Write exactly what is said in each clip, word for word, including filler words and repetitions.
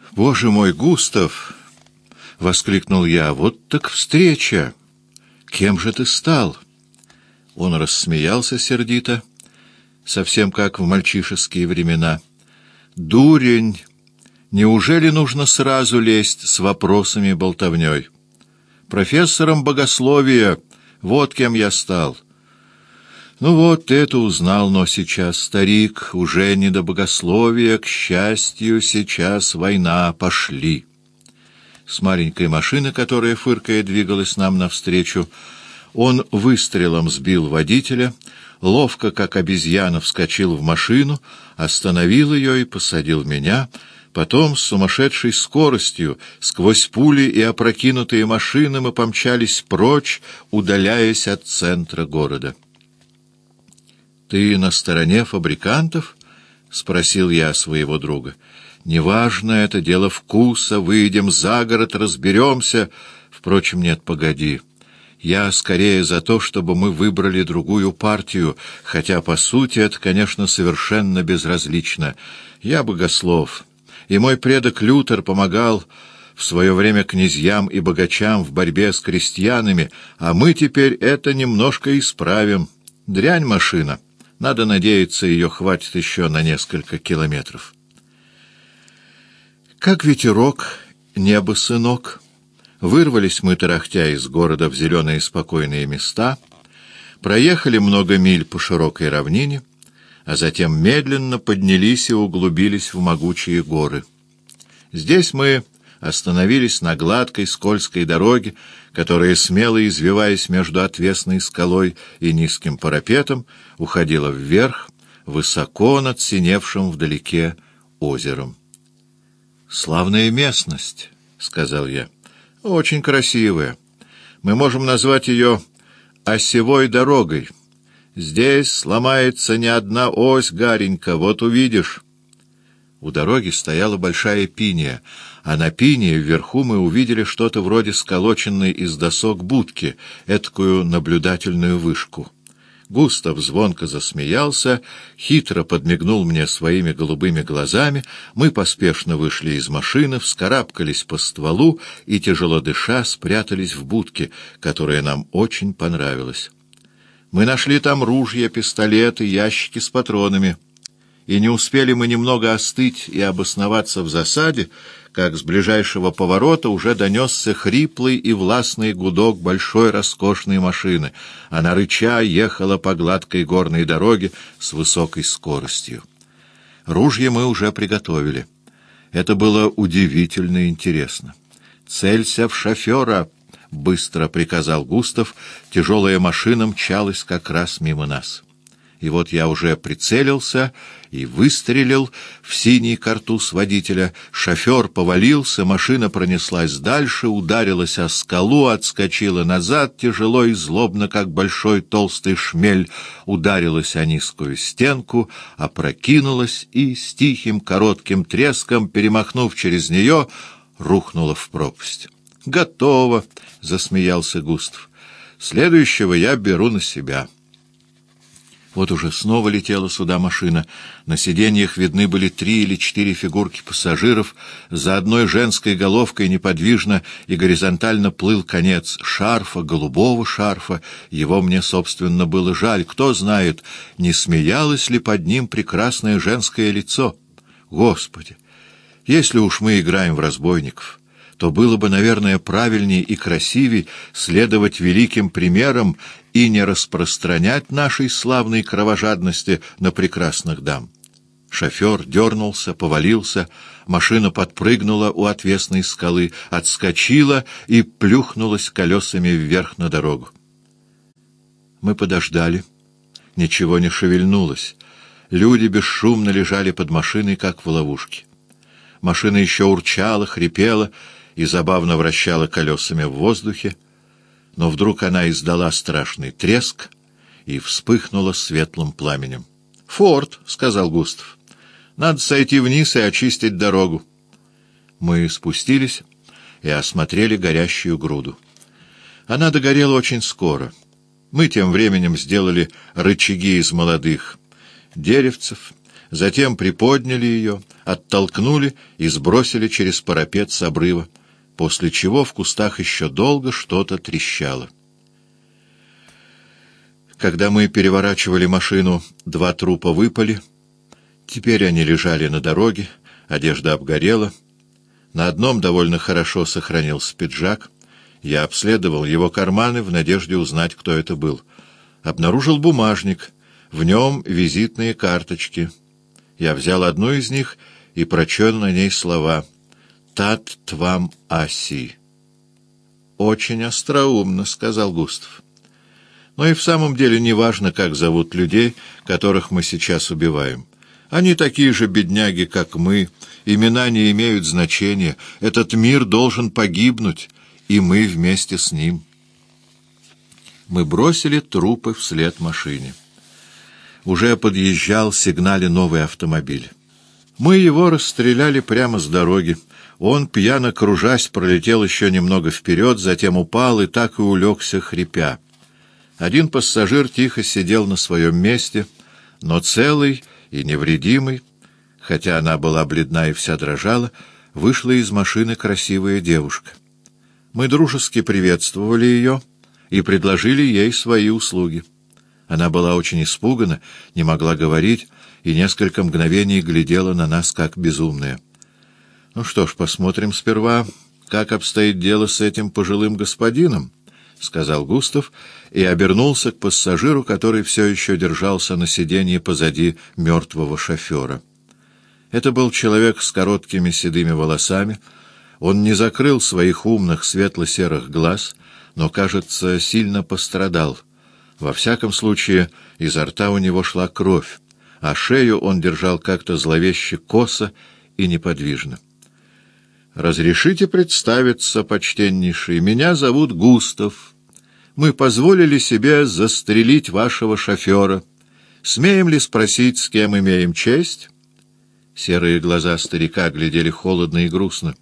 «Боже мой, Густав!» — воскликнул я. «Вот так встреча! Кем же ты стал?» Он рассмеялся сердито, совсем как в мальчишеские времена. «Дурень! Неужели нужно сразу лезть с вопросами и болтовней? Профессором богословия, вот кем я стал». «Ну вот, ты это узнал, но сейчас, старик, уже не до богословия, к счастью, сейчас война, пошли». С маленькой машины, которая, фыркая, двигалась нам навстречу, он выстрелом сбил водителя, ловко, как обезьяна, вскочил в машину, остановил ее и посадил меня. Потом с сумасшедшей скоростью, сквозь пули и опрокинутые машины, мы помчались прочь, удаляясь от центра города. «Ты на стороне фабрикантов?» — спросил я своего друга. «Неважно, это дело вкуса, выйдем за город, разберемся. Впрочем, нет, погоди. Я скорее за то, чтобы мы выбрали другую партию, хотя, по сути, это, конечно, совершенно безразлично. Я богослов, и мой предок Лютер помогал в свое время князьям и богачам в борьбе с крестьянами, а мы теперь это немножко исправим. Дрянь машина». Надо надеяться, ее хватит еще на несколько километров. Как ветерок, небо, сынок. Вырвались мы, тарахтя, из города в зеленые спокойные места, проехали много миль по широкой равнине, а затем медленно поднялись и углубились в могучие горы. Здесь мы остановились на гладкой скользкой дороге, которая, смело извиваясь между отвесной скалой и низким парапетом, уходила вверх, высоко над синевшим вдалеке озером. «Славная местность», — сказал я. «Очень красивая. Мы можем назвать ее осевой дорогой. Здесь сломается не одна ось, Гаренька, вот увидишь». У дороги стояла большая пиния, а на пинии вверху мы увидели что-то вроде сколоченной из досок будки, эткую наблюдательную вышку. Густав звонко засмеялся, хитро подмигнул мне своими голубыми глазами, мы поспешно вышли из машины, вскарабкались по стволу и, тяжело дыша, спрятались в будке, которая нам очень понравилась. Мы нашли там ружья, пистолеты, ящики с патронами. И не успели мы немного остыть и обосноваться в засаде, как с ближайшего поворота уже донесся хриплый и властный гудок большой роскошной машины. Она, рыча, ехала по гладкой горной дороге с высокой скоростью. Ружья мы уже приготовили. Это было удивительно интересно. «Целься в шофера!» — быстро приказал Густав. Тяжелая машина мчалась как раз мимо нас. И вот я уже прицелился и выстрелил в синий картуз водителя. Шофер повалился, машина пронеслась дальше, ударилась о скалу, отскочила назад, тяжело и злобно, как большой толстый шмель, ударилась о низкую стенку, опрокинулась и с тихим коротким треском, перемахнув через нее, рухнула в пропасть. «Готово!» — засмеялся Густав. «Следующего я беру на себя». Вот уже снова летела сюда машина. На сиденьях видны были три или четыре фигурки пассажиров. За одной женской головкой неподвижно и горизонтально плыл конец шарфа, голубого шарфа. Его мне, собственно, было жаль. Кто знает, не смеялось ли под ним прекрасное женское лицо. Господи! Если уж мы играем в разбойников, то было бы, наверное, правильней и красивей следовать великим примерам и не распространять нашей славной кровожадности на прекрасных дам. Шофер дернулся, повалился, машина подпрыгнула у отвесной скалы, отскочила и плюхнулась колесами вверх на дорогу. Мы подождали. Ничего не шевельнулось. Люди бесшумно лежали под машиной, как в ловушке. Машина еще урчала, хрипела и забавно вращала колесами в воздухе, но вдруг она издала страшный треск и вспыхнула светлым пламенем. «Форд», — сказал Густав, — «надо сойти вниз и очистить дорогу». Мы спустились и осмотрели горящую груду. Она догорела очень скоро. Мы тем временем сделали рычаги из молодых деревцев, затем приподняли ее, оттолкнули и сбросили через парапет с обрыва, после чего в кустах еще долго что-то трещало. Когда мы переворачивали машину, два трупа выпали. Теперь они лежали на дороге, одежда обгорела. На одном довольно хорошо сохранился пиджак. Я обследовал его карманы в надежде узнать, кто это был. Обнаружил бумажник, в нем визитные карточки. Я взял одну из них и прочел на ней слова «Тат твам аси». «Очень остроумно», — сказал Густав. Но и в самом деле не важно, как зовут людей, которых мы сейчас убиваем. Они такие же бедняги, как мы. Имена не имеют значения. Этот мир должен погибнуть, и мы вместе с ним. Мы бросили трупы вслед машине. Уже подъезжал, сигнале новый автомобиль. Мы его расстреляли прямо с дороги. Он, пьяно кружась, пролетел еще немного вперед, затем упал и так и улегся, хрипя. Один пассажир тихо сидел на своем месте, но целый и невредимый, хотя она была бледна и вся дрожала, вышла из машины красивая девушка. Мы дружески приветствовали ее и предложили ей свои услуги. Она была очень испугана, не могла говорить и несколько мгновений глядела на нас, как безумная. «Ну что ж, посмотрим сперва, как обстоит дело с этим пожилым господином», — сказал Густав и обернулся к пассажиру, который все еще держался на сиденье позади мертвого шофера. Это был человек с короткими седыми волосами. Он не закрыл своих умных светло-серых глаз, но, кажется, сильно пострадал. Во всяком случае, изо рта у него шла кровь, а шею он держал как-то зловеще косо и неподвижно. «Разрешите представиться, почтеннейший, меня зовут Густав. Мы позволили себе застрелить вашего шофера. Смеем ли спросить, с кем имеем честь?» Серые глаза старика глядели холодно и грустно.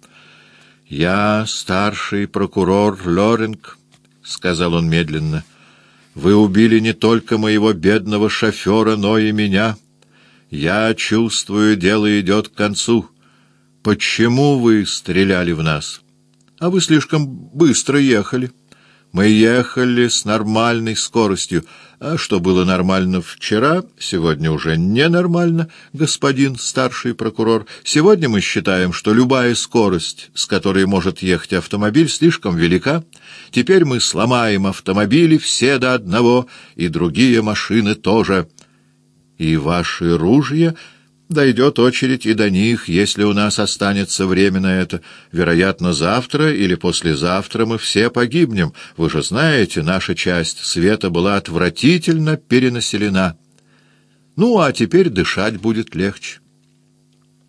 «Я старший прокурор Лоринг», — сказал он медленно. «Вы убили не только моего бедного шофера, но и меня. Я чувствую, дело идет к концу. Почему вы стреляли в нас? А вы слишком быстро ехали. Мы ехали с нормальной скоростью. А что было нормально вчера, сегодня уже ненормально, господин старший прокурор. Сегодня мы считаем, что любая скорость, с которой может ехать автомобиль, слишком велика. Теперь мы сломаем автомобили все до одного, и другие машины тоже. И ваши ружья... Дойдет очередь и до них, если у нас останется время на это. Вероятно, завтра или послезавтра мы все погибнем. Вы же знаете, наша часть света была отвратительно перенаселена. Ну, а теперь дышать будет легче.